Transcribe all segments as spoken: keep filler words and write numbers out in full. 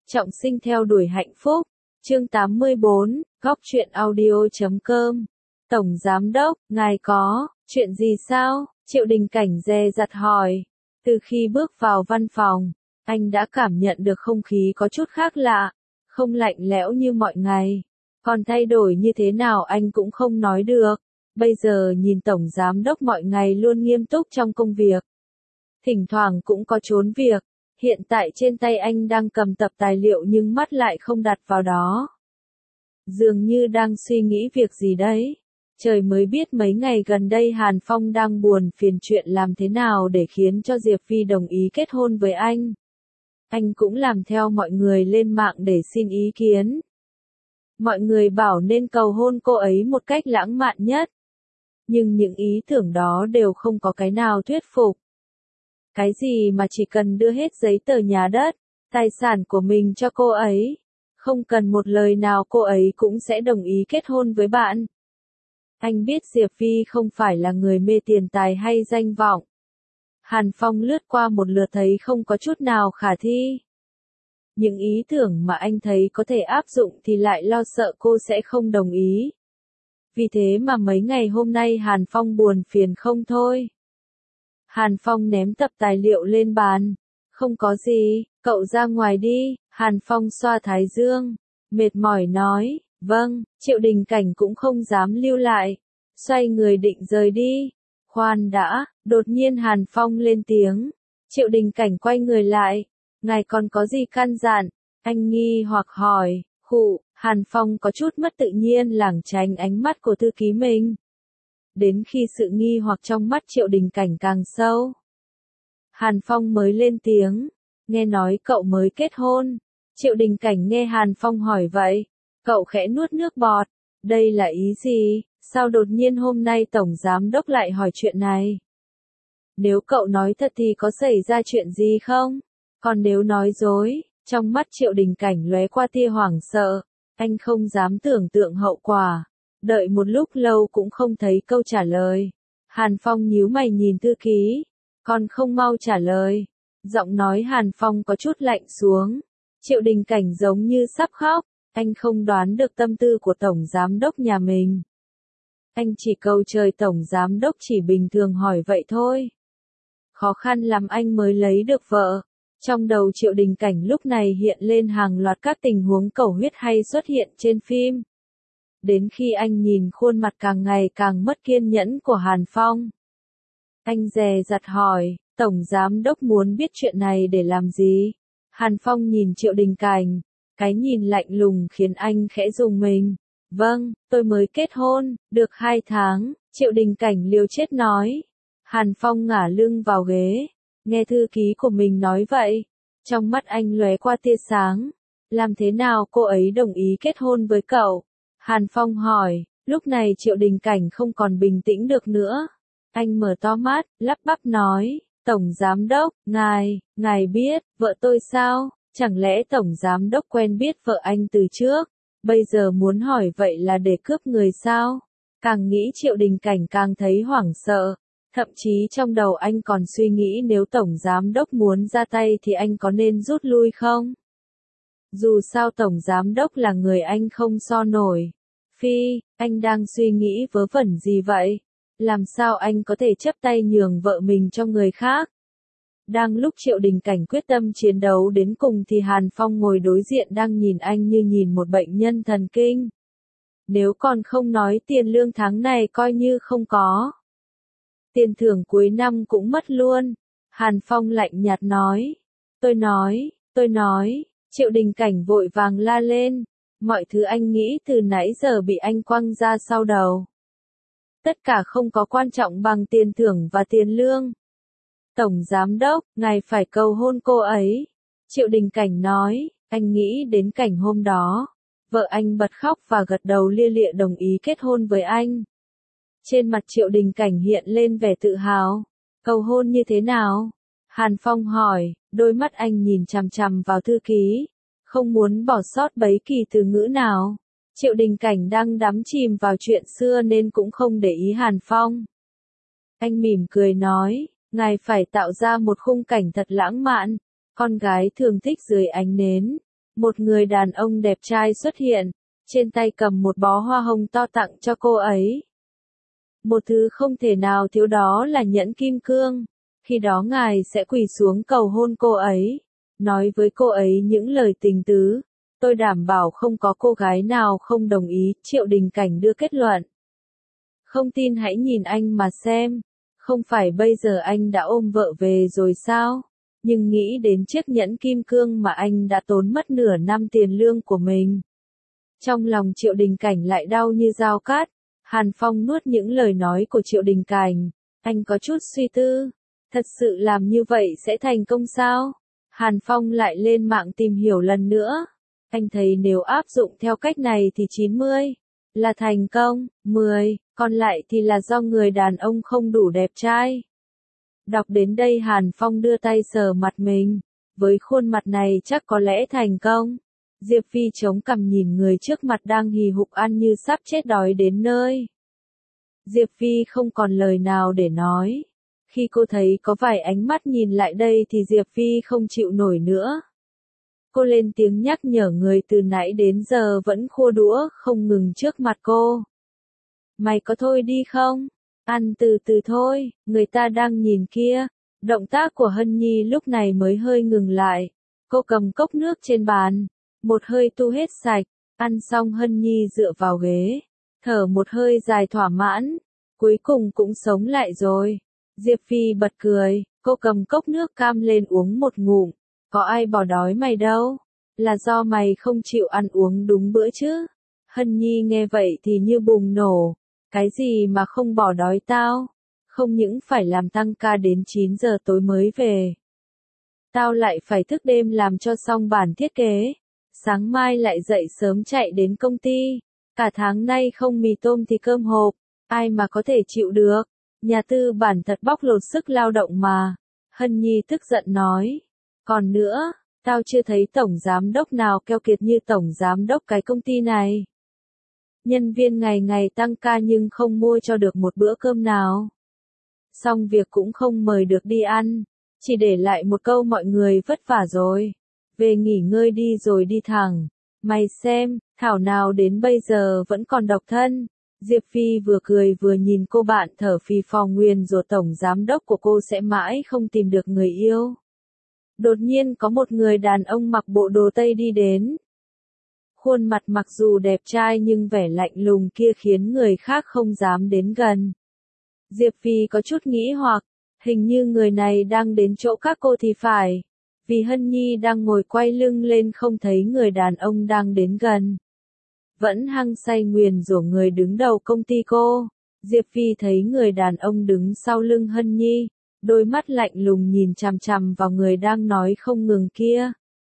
Trọng sinh theo đuổi hạnh phúc. Chương tám mươi bốn, góc truyện audio chấm com. Tổng Giám Đốc, ngài có chuyện gì sao? Triệu Đình Cảnh dè dặt hỏi. Từ khi bước vào văn phòng, anh đã cảm nhận được không khí có chút khác lạ, không lạnh lẽo như mọi ngày. Còn thay đổi như thế nào anh cũng không nói được. Bây giờ nhìn Tổng Giám Đốc mọi ngày luôn nghiêm túc trong công việc. Thỉnh thoảng cũng có trốn việc. Hiện tại trên tay anh đang cầm tập tài liệu nhưng mắt lại không đặt vào đó. Dường như đang suy nghĩ việc gì đấy. Trời mới biết mấy ngày gần đây Hàn Phong đang buồn phiền chuyện làm thế nào để khiến cho Diệp Vi đồng ý kết hôn với anh. Anh cũng làm theo mọi người lên mạng để xin ý kiến. Mọi người bảo nên cầu hôn cô ấy một cách lãng mạn nhất. Nhưng những ý tưởng đó đều không có cái nào thuyết phục. Cái gì mà chỉ cần đưa hết giấy tờ nhà đất, tài sản của mình cho cô ấy. Không cần một lời nào cô ấy cũng sẽ đồng ý kết hôn với bạn. Anh biết Diệp Vi không phải là người mê tiền tài hay danh vọng. Hàn Phong lướt qua một lượt thấy không có chút nào khả thi. Những ý tưởng mà anh thấy có thể áp dụng thì lại lo sợ cô sẽ không đồng ý. Vì thế mà mấy ngày hôm nay Hàn Phong buồn phiền không thôi. Hàn Phong ném tập tài liệu lên bàn. Không có gì, cậu ra ngoài đi. Hàn Phong xoa thái dương, mệt mỏi nói, vâng. Triệu Đình Cảnh cũng không dám lưu lại, xoay người định rời đi. Khoan đã, đột nhiên Hàn Phong lên tiếng. Triệu Đình Cảnh quay người lại, ngài còn có gì căn dặn? Anh nghi hoặc hỏi. Khụ. Hàn Phong có chút mất tự nhiên lảng tránh ánh mắt của thư ký mình. Đến khi sự nghi hoặc trong mắt Triệu Đình Cảnh càng sâu, Hàn Phong mới lên tiếng, nghe nói cậu mới kết hôn. Triệu Đình Cảnh nghe Hàn Phong hỏi vậy, cậu khẽ nuốt nước bọt, đây là ý gì, sao đột nhiên hôm nay Tổng Giám Đốc lại hỏi chuyện này? Nếu cậu nói thật thì có xảy ra chuyện gì không? Còn nếu nói dối, trong mắt Triệu Đình Cảnh lóe qua tia hoảng sợ, anh không dám tưởng tượng hậu quả. Đợi một lúc lâu cũng không thấy câu trả lời. Hàn Phong nhíu mày nhìn thư ký, còn không mau trả lời. Giọng nói Hàn Phong có chút lạnh xuống. Triệu Đình Cảnh giống như sắp khóc, anh không đoán được tâm tư của Tổng Giám Đốc nhà mình. Anh chỉ cầu trời Tổng Giám Đốc chỉ bình thường hỏi vậy thôi. Khó khăn lắm anh mới lấy được vợ. Trong đầu Triệu Đình Cảnh lúc này hiện lên hàng loạt các tình huống cầu huyết hay xuất hiện trên phim. Đến khi anh nhìn khuôn mặt càng ngày càng mất kiên nhẫn của Hàn Phong, anh dè dặt hỏi, Tổng Giám Đốc muốn biết chuyện này để làm gì? Hàn Phong nhìn Triệu Đình Cảnh, cái nhìn lạnh lùng khiến anh khẽ rùng mình. Vâng, tôi mới kết hôn, được hai tháng, Triệu Đình Cảnh liều chết nói. Hàn Phong ngả lưng vào ghế, nghe thư ký của mình nói vậy, trong mắt anh lóe qua tia sáng. Làm thế nào cô ấy đồng ý kết hôn với cậu? Hàn Phong hỏi. Lúc này Triệu Đình Cảnh không còn bình tĩnh được nữa. Anh mở to mắt, lắp bắp nói, Tổng Giám Đốc, ngài, ngài biết, vợ tôi sao? Chẳng lẽ Tổng Giám Đốc quen biết vợ anh từ trước? Bây giờ muốn hỏi vậy là để cướp người sao? Càng nghĩ Triệu Đình Cảnh càng thấy hoảng sợ. Thậm chí trong đầu anh còn suy nghĩ nếu Tổng Giám Đốc muốn ra tay thì anh có nên rút lui không? Dù sao Tổng Giám Đốc là người anh không so nổi. Phi, anh đang suy nghĩ vớ vẩn gì vậy? Làm sao anh có thể chấp tay nhường vợ mình cho người khác? Đang lúc Triệu Đình Cảnh quyết tâm chiến đấu đến cùng thì Hàn Phong ngồi đối diện đang nhìn anh như nhìn một bệnh nhân thần kinh. Nếu còn không nói tiền lương tháng này coi như không có. Tiền thưởng cuối năm cũng mất luôn. Hàn Phong lạnh nhạt nói. Tôi nói, tôi nói, Triệu Đình Cảnh vội vàng la lên. Mọi thứ anh nghĩ từ nãy giờ bị anh quăng ra sau đầu. Tất cả không có quan trọng bằng tiền thưởng và tiền lương. Tổng Giám Đốc, ngài phải cầu hôn cô ấy. Triệu Đình Cảnh nói, anh nghĩ đến cảnh hôm đó. Vợ anh bật khóc và gật đầu lia lịa đồng ý kết hôn với anh. Trên mặt Triệu Đình Cảnh hiện lên vẻ tự hào. Cầu hôn như thế nào? Hàn Phong hỏi, đôi mắt anh nhìn chằm chằm vào thư ký. Không muốn bỏ sót bấy kỳ từ ngữ nào. Triệu Đình Cảnh đang đắm chìm vào chuyện xưa nên cũng không để ý Hàn Phong. Anh mỉm cười nói, ngài phải tạo ra một khung cảnh thật lãng mạn. Con gái thường thích dưới ánh nến. một người đàn ông đẹp trai xuất hiện, trên tay cầm một bó hoa hồng to tặng cho cô ấy. Một thứ không thể nào thiếu đó là nhẫn kim cương. Khi đó ngài sẽ quỳ xuống cầu hôn cô ấy, nói với cô ấy những lời tình tứ. Tôi đảm bảo không có cô gái nào không đồng ý, Triệu Đình Cảnh đưa kết luận. Không tin hãy nhìn anh mà xem, không phải bây giờ anh đã ôm vợ về rồi sao? Nhưng nghĩ đến chiếc nhẫn kim cương mà anh đã tốn mất nửa năm tiền lương của mình. Trong lòng Triệu Đình Cảnh lại đau như dao cát. Hàn Phong nuốt những lời nói của Triệu Đình Cảnh, anh có chút suy tư, thật sự làm như vậy sẽ thành công sao? Hàn Phong lại lên mạng tìm hiểu lần nữa, anh thấy nếu áp dụng theo cách này thì chín mươi là thành công, mười, còn lại thì là do người đàn ông không đủ đẹp trai. Đọc đến đây Hàn Phong đưa tay sờ mặt mình, với khuôn mặt này chắc có lẽ thành công. Diệp Phi chống cằm nhìn người trước mặt đang hì hục ăn như sắp chết đói đến nơi. Diệp Phi không còn lời nào để nói. Khi cô thấy có vài ánh mắt nhìn lại đây thì Diệp Phi không chịu nổi nữa. Cô lên tiếng nhắc nhở người từ nãy đến giờ vẫn khua đũa không ngừng trước mặt cô. Mày có thôi đi không? Ăn từ từ thôi, người ta đang nhìn kia. Động tác của Hân Nhi lúc này mới hơi ngừng lại. Cô cầm cốc nước trên bàn, một hơi tu hết sạch. Ăn xong Hân Nhi dựa vào ghế, thở một hơi dài thỏa mãn. Cuối cùng cũng sống lại rồi. Diệp Phi bật cười, cô cầm cốc nước cam lên uống một ngụm. Có ai bỏ đói mày đâu, là do mày không chịu ăn uống đúng bữa chứ. Hân Nhi nghe vậy thì như bùng nổ, cái gì mà không bỏ đói tao, không những phải làm tăng ca đến chín giờ tối mới về. Tao lại phải thức đêm làm cho xong bản thiết kế, sáng mai lại dậy sớm chạy đến công ty, cả tháng nay không mì tôm thì cơm hộp, ai mà có thể chịu được, nhà tư bản thật bóc lột sức lao động mà. Hân Nhi tức giận nói, còn nữa, tao chưa thấy tổng giám đốc nào keo kiệt như tổng giám đốc cái công ty này. Nhân viên ngày ngày tăng ca nhưng không mua cho được một bữa cơm nào. Xong việc cũng không mời được đi ăn, chỉ để lại một câu mọi người vất vả rồi. Về nghỉ ngơi đi rồi đi thẳng. Mày xem, thảo nào đến bây giờ vẫn còn độc thân. Diệp Phi vừa cười vừa nhìn cô bạn thở phì phò nguyền rủa tổng giám đốc của cô sẽ mãi không tìm được người yêu. Đột nhiên có một người đàn ông mặc bộ đồ Tây đi đến. Khuôn mặt mặc dù đẹp trai nhưng vẻ lạnh lùng kia khiến người khác không dám đến gần. Diệp Phi có chút nghĩ hoặc, hình như người này đang đến chỗ các cô thì phải. Vì Hân Nhi đang ngồi quay lưng lên không thấy người đàn ông đang đến gần. Vẫn hăng say nguyền rủa người đứng đầu công ty cô. Diệp Phi thấy người đàn ông đứng sau lưng Hân Nhi, đôi mắt lạnh lùng nhìn chằm chằm vào người đang nói không ngừng kia.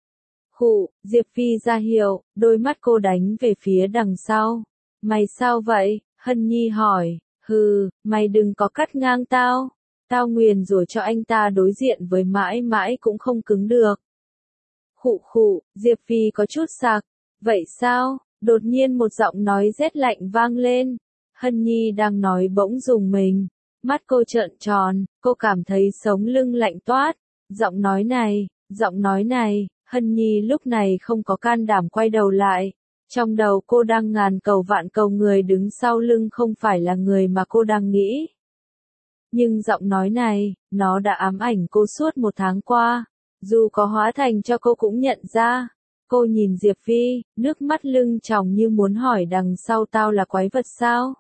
Khụ, Diệp Phi ra hiệu, đôi mắt cô đánh về phía đằng sau. Mày sao vậy? Hân Nhi hỏi. Hừ, mày đừng có cắt ngang tao. Tao nguyền rủa cho anh ta đối diện với mãi mãi cũng không cứng được. Khụ khụ, Diệp Phi có chút sặc. Vậy sao? Đột nhiên một giọng nói rét lạnh vang lên. Hân Nhi đang nói bỗng rùng mình. Mắt cô trợn tròn, cô cảm thấy sống lưng lạnh toát. Giọng nói này, giọng nói này, Hân Nhi lúc này không có can đảm quay đầu lại. Trong đầu cô đang ngàn cầu vạn cầu người đứng sau lưng không phải là người mà cô đang nghĩ. Nhưng giọng nói này, nó đã ám ảnh cô suốt một tháng qua. Dù có hóa thành cho cô cũng nhận ra. Cô nhìn Diệp Phi, nước mắt lưng tròng như muốn hỏi đằng sau tao là quái vật sao?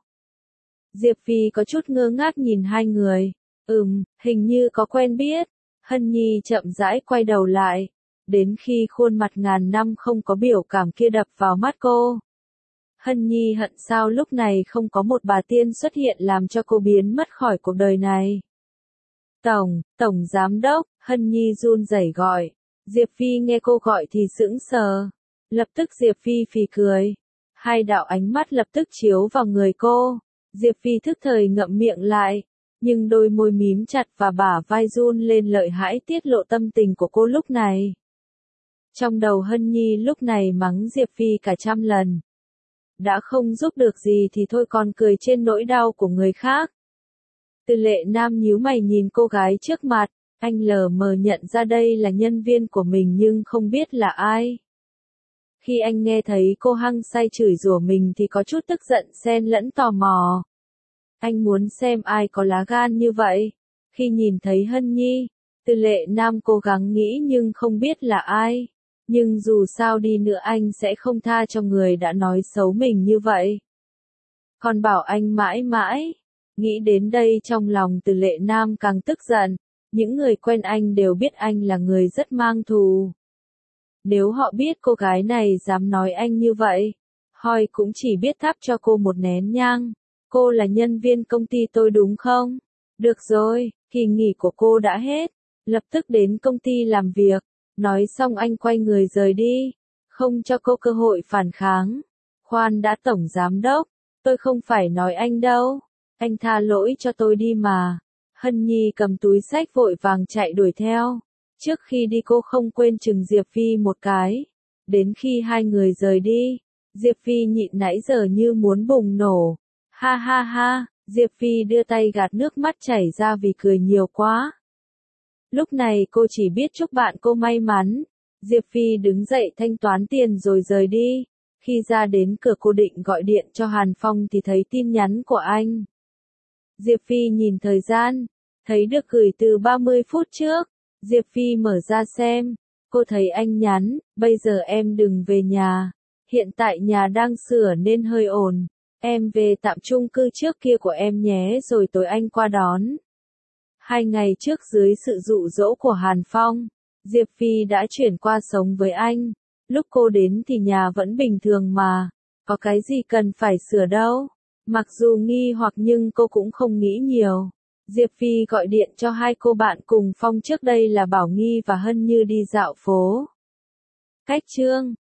Diệp Phi có chút ngơ ngác nhìn hai người. Ừm, hình như có quen biết. Hân Nhi chậm rãi quay đầu lại. Đến khi khuôn mặt ngàn năm không có biểu cảm kia đập vào mắt cô. Hân Nhi hận sao lúc này không có một bà tiên xuất hiện làm cho cô biến mất khỏi cuộc đời này. Tổng, Tổng Giám Đốc, Hân Nhi run rẩy gọi. Diệp Phi nghe cô gọi thì sững sờ. Lập tức Diệp Phi phì cười. Hai đạo ánh mắt lập tức chiếu vào người cô. Diệp Phi thức thời ngậm miệng lại. Nhưng đôi môi mím chặt và bả vai run lên lợi hãi tiết lộ tâm tình của cô lúc này. Trong đầu Hân Nhi lúc này mắng Diệp Phi cả trăm lần. Đã không giúp được gì thì thôi còn cười trên nỗi đau của người khác. Từ Lệ Nam nhíu mày nhìn cô gái trước mặt, anh lờ mờ nhận ra đây là nhân viên của mình nhưng không biết là ai. Khi anh nghe thấy cô hăng say chửi rủa mình thì có chút tức giận xen lẫn tò mò. Anh muốn xem ai có lá gan như vậy. Khi nhìn thấy Hân Nhi, Từ Lệ Nam cố gắng nghĩ nhưng không biết là ai. Nhưng dù sao đi nữa anh sẽ không tha cho người đã nói xấu mình như vậy. Còn bảo anh mãi mãi. Nghĩ đến đây trong lòng Từ Lệ Nam càng tức giận. Những người quen anh đều biết anh là người rất mang thù. Nếu họ biết cô gái này dám nói anh như vậy, Hoi cũng chỉ biết thắp cho cô một nén nhang. Cô là nhân viên công ty tôi đúng không? Được rồi, kỳ nghỉ của cô đã hết. Lập tức đến công ty làm việc. Nói xong anh quay người rời đi. Không cho cô cơ hội phản kháng. Khoan đã tổng giám đốc. Tôi không phải nói anh đâu. Anh tha lỗi cho tôi đi mà. Hân Nhi cầm túi xách vội vàng chạy đuổi theo. Trước khi đi cô không quên chừng Diệp Phi một cái. Đến khi hai người rời đi, Diệp Phi nhịn nãy giờ như muốn bùng nổ. Ha ha ha, Diệp Phi đưa tay gạt nước mắt chảy ra vì cười nhiều quá. Lúc này cô chỉ biết chúc bạn cô may mắn. Diệp Phi đứng dậy thanh toán tiền rồi rời đi. Khi ra đến cửa cô định gọi điện cho Hàn Phong thì thấy tin nhắn của anh. Diệp Phi nhìn thời gian, thấy được gửi từ ba mươi phút trước. Diệp Phi mở ra xem, cô thấy anh nhắn, bây giờ em đừng về nhà. Hiện tại nhà đang sửa nên hơi ồn. Em về tạm chung cư trước kia của em nhé rồi tối anh qua đón. Hai ngày trước dưới sự dụ dỗ của Hàn Phong, Diệp Phi đã chuyển qua sống với anh. Lúc cô đến thì nhà vẫn bình thường mà, có cái gì cần phải sửa đâu. Mặc dù nghi hoặc nhưng cô cũng không nghĩ nhiều. Diệp Phi gọi điện cho hai cô bạn cùng Phong trước đây là Bảo Nghi và Hân Như đi dạo phố. Cách chương